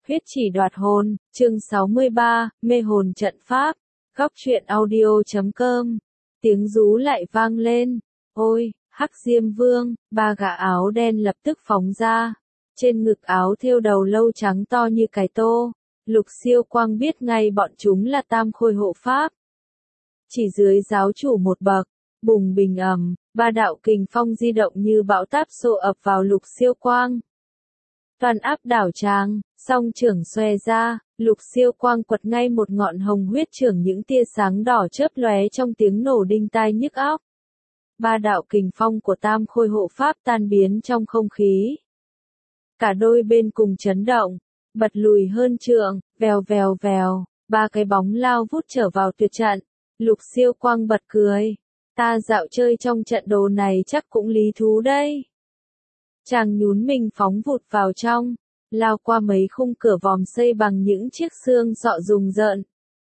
Huyết chỉ đoạt hồn, chương 63, mê hồn trận pháp. Góc truyện audio.com. Tiếng rú lại vang lên. Ôi, Hắc Diêm Vương, ba gã áo đen lập tức phóng ra. Trên ngực áo thêu đầu lâu trắng to như cái tô. Lục Siêu Quang biết ngay bọn chúng là tam khôi hộ pháp. Chỉ dưới giáo chủ một bậc, bùng bình ầm, ba đạo kình phong di động như bão táp xô ập vào Lục Siêu Quang. Toàn áp đảo tràng, song trưởng xòe ra, Lục Siêu Quang quật ngay một ngọn hồng huyết trưởng, những tia sáng đỏ chớp lóe trong tiếng nổ đinh tai nhức óc. Ba đạo kình phong của tam khôi hộ pháp tan biến trong không khí. Cả đôi bên cùng chấn động, bật lùi hơn trượng, vèo vèo vèo, ba cái bóng lao vút trở vào tuyệt trận. Lục Siêu Quang bật cười, ta dạo chơi trong trận đồ này chắc cũng lý thú đây. Chàng nhún mình phóng vụt vào trong, lao qua mấy khung cửa vòm xây bằng những chiếc xương sọ rùng rợn.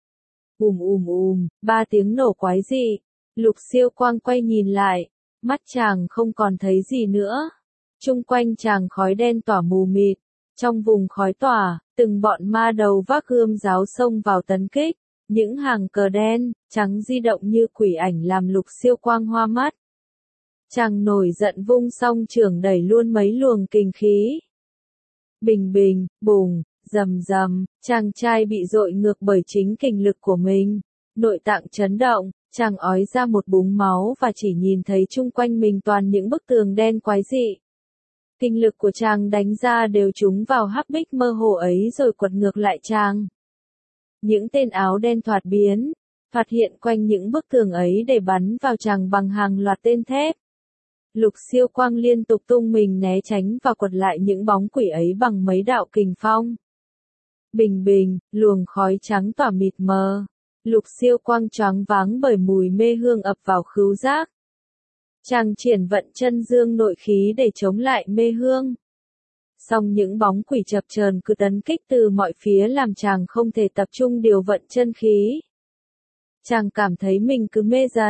Ba tiếng nổ quái dị. Lục Siêu Quang quay nhìn lại, mắt chàng không còn thấy gì nữa. Chung quanh chàng khói đen tỏa mù mịt, trong vùng khói tỏa, từng bọn ma đầu vác gươm giáo xông vào tấn kích. Những hàng cờ đen, trắng di động như quỷ ảnh làm Lục Siêu Quang hoa mắt. Chàng nổi giận vung song trưởng đẩy luôn mấy luồng kình khí. Bình bình, bùng, rầm rầm, chàng trai bị dội ngược bởi chính kình lực của mình. Nội tạng chấn động, chàng ói ra một búng máu và chỉ nhìn thấy chung quanh mình toàn những bức tường đen quái dị. Kình lực của chàng đánh ra đều trúng vào hắc bích mơ hồ ấy rồi quật ngược lại chàng. Những tên áo đen thoạt biến, thoạt hiện quanh những bức tường ấy để bắn vào chàng bằng hàng loạt tên thép. Lục Siêu Quang liên tục tung mình né tránh và quật lại những bóng quỷ ấy bằng mấy đạo kình phong. Bình bình, luồng khói trắng tỏa mịt mờ. Lục Siêu Quang choáng váng bởi mùi mê hương ập vào khứu giác. Chàng triển vận chân dương nội khí để chống lại mê hương. Song những bóng quỷ chập chờn cứ tấn kích từ mọi phía làm chàng không thể tập trung điều vận chân khí. Chàng cảm thấy mình cứ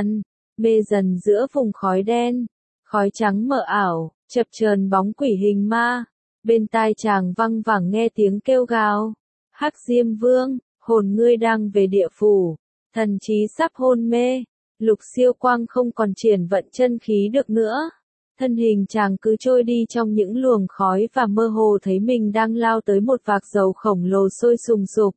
mê dần giữa vùng khói đen, khói trắng mờ ảo, chập chờn bóng quỷ hình ma. Bên tai chàng văng vẳng nghe tiếng kêu gào. Hắc Diêm Vương, hồn ngươi đang về địa phủ, thần trí sắp hôn mê. Lục Siêu Quang không còn triển vận chân khí được nữa. Thân hình chàng cứ trôi đi trong những luồng khói và mơ hồ thấy mình đang lao tới một vạc dầu khổng lồ sôi sùng sục.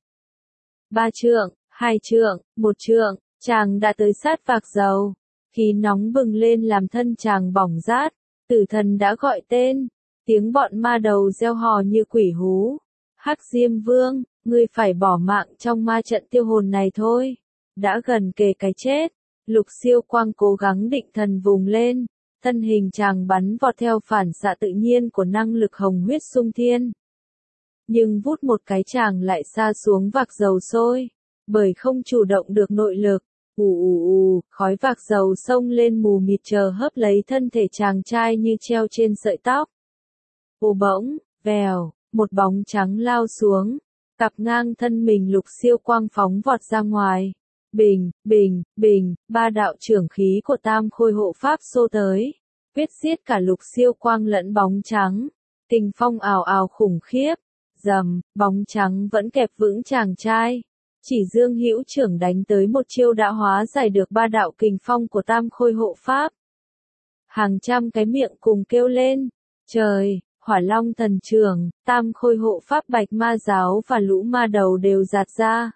3 trượng, 2 trượng, 1 trượng, chàng đã tới sát vạc dầu. Khí nóng bừng lên làm thân chàng bỏng rát. Tử thần đã gọi tên. Tiếng bọn ma đầu reo hò như quỷ hú. Hắc Diêm Vương, ngươi phải bỏ mạng trong ma trận tiêu hồn này thôi. Đã gần kề cái chết. Lục Siêu Quang cố gắng định thần vùng lên. Thân hình chàng bắn vọt theo phản xạ tự nhiên của năng lực hồng huyết xung thiên. Nhưng vút một cái chàng lại sa xuống vạc dầu sôi. Bởi không chủ động được nội lực. Khói vạc dầu xông lên mù mịt chờ hớp lấy thân thể chàng trai như treo trên sợi tóc. Bỗng, vèo, một bóng trắng lao xuống. Cặp ngang thân mình Lục Siêu Quang phóng vọt ra ngoài. Bình, bình, bình, ba đạo trưởng khí của tam khôi hộ pháp xô tới. Quyết giết cả Lục Siêu Quang lẫn bóng trắng. Kình phong ào ào khủng khiếp. Rầm, bóng trắng vẫn kẹp vững chàng trai. Chỉ Dương Hữu trưởng đánh tới một chiêu đã hóa giải được ba đạo kình phong của tam khôi hộ pháp. Hàng trăm cái miệng cùng kêu lên. Trời, Hỏa Long thần trưởng, tam khôi hộ pháp Bạch Ma giáo và lũ ma đầu đều giạt ra.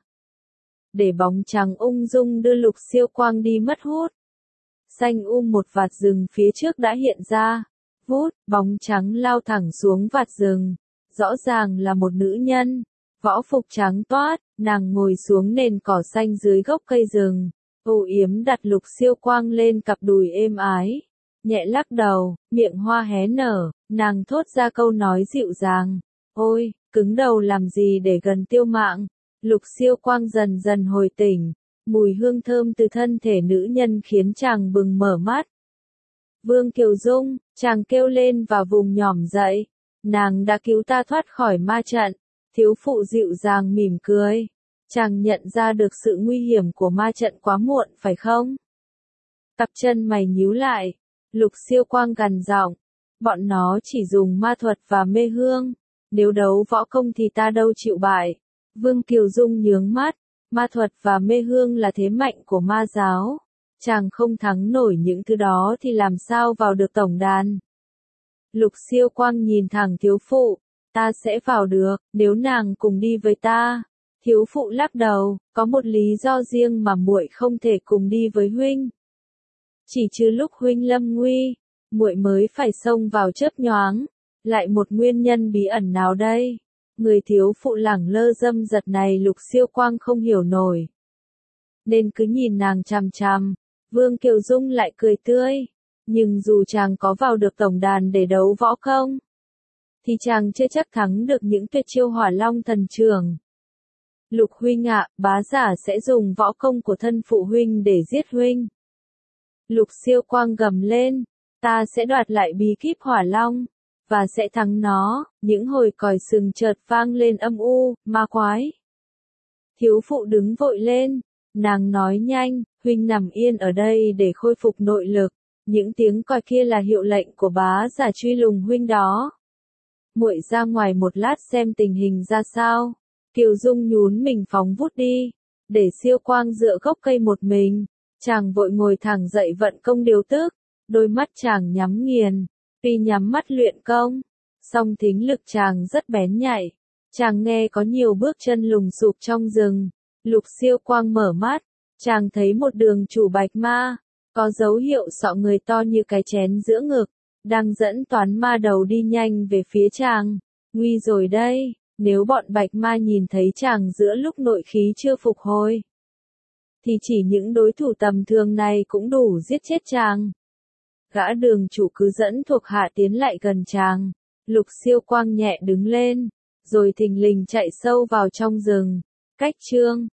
Để bóng trắng ung dung đưa Lục Siêu Quang đi mất hút. Xanh một vạt rừng phía trước đã hiện ra. Vút, bóng trắng lao thẳng xuống vạt rừng. Rõ ràng là một nữ nhân. Võ phục trắng toát, nàng ngồi xuống nền cỏ xanh dưới gốc cây rừng. Âu yếm đặt Lục Siêu Quang lên cặp đùi êm ái. Nhẹ lắc đầu, miệng hoa hé nở, nàng thốt ra câu nói dịu dàng. Ôi, cứng đầu làm gì để gần tiêu mạng. Lục Siêu Quang dần dần hồi tỉnh. Mùi hương thơm từ thân thể nữ nhân khiến chàng bừng mở mắt. Vương Kiều Dung, chàng kêu lên và vùng nhỏm dậy. Nàng đã cứu ta thoát khỏi ma trận. Thiếu phụ dịu dàng mỉm cười. Chàng nhận ra được sự nguy hiểm của ma trận quá muộn phải không? Cặp chân mày nhíu lại. Lục Siêu Quang gằn giọng. Bọn nó chỉ dùng ma thuật và mê hương. Nếu đấu võ công thì ta đâu chịu bại. Vương Kiều Dung nhướng mắt, ma thuật và mê hương là thế mạnh của ma giáo. Chàng không thắng nổi những thứ đó thì làm sao vào được tổng đàn. Lục Siêu Quang nhìn thẳng thiếu phụ, ta sẽ vào được, nếu nàng cùng đi với ta. Thiếu phụ lắc đầu, có một lý do riêng mà muội không thể cùng đi với huynh. Chỉ trừ lúc huynh lâm nguy, muội mới phải xông vào chớp nhoáng. Lại một nguyên nhân bí ẩn nào đây? Người thiếu phụ lẳng lơ dâm dật này Lục Siêu Quang không hiểu nổi. Nên cứ nhìn nàng chằm chằm, Vương Kiều Dung lại cười tươi. Nhưng dù chàng có vào được tổng đàn để đấu võ công, thì chàng chưa chắc thắng được những tuyệt chiêu Hỏa Long thần trưởng. Lục huynh ạ, bá giả sẽ dùng võ công của thân phụ huynh để giết huynh. Lục Siêu Quang gầm lên, ta sẽ đoạt lại bí kíp Hỏa Long, và sẽ thắng nó. Những hồi còi sừng chợt vang lên âm u, ma quái. Thiếu phụ đứng vội lên, nàng nói nhanh, huynh nằm yên ở đây để khôi phục nội lực. Những tiếng còi kia là hiệu lệnh của bá giả truy lùng huynh đó. Muội ra ngoài một lát xem tình hình ra sao. Kiều Dung nhún mình phóng vút đi, để Siêu Quang dựa gốc cây một mình. Chàng vội ngồi thẳng dậy vận công điều tức, đôi mắt chàng nhắm nghiền. Tuy nhắm mắt luyện công, song thính lực chàng rất bén nhạy. Chàng nghe có nhiều bước chân lùng sụp trong rừng. Lục Siêu Quang mở mắt, chàng thấy một đường chủ bạch ma, có dấu hiệu sọ người to như cái chén giữa ngực, đang dẫn toán ma đầu đi nhanh về phía chàng. Nguy rồi đây, nếu bọn bạch ma nhìn thấy chàng giữa lúc nội khí chưa phục hồi, thì chỉ những đối thủ tầm thường này cũng đủ giết chết chàng. Gã đường chủ cứ dẫn thuộc hạ tiến lại gần chàng. Lục Siêu Quang nhẹ đứng lên, rồi thình lình chạy sâu vào trong rừng. Cách chương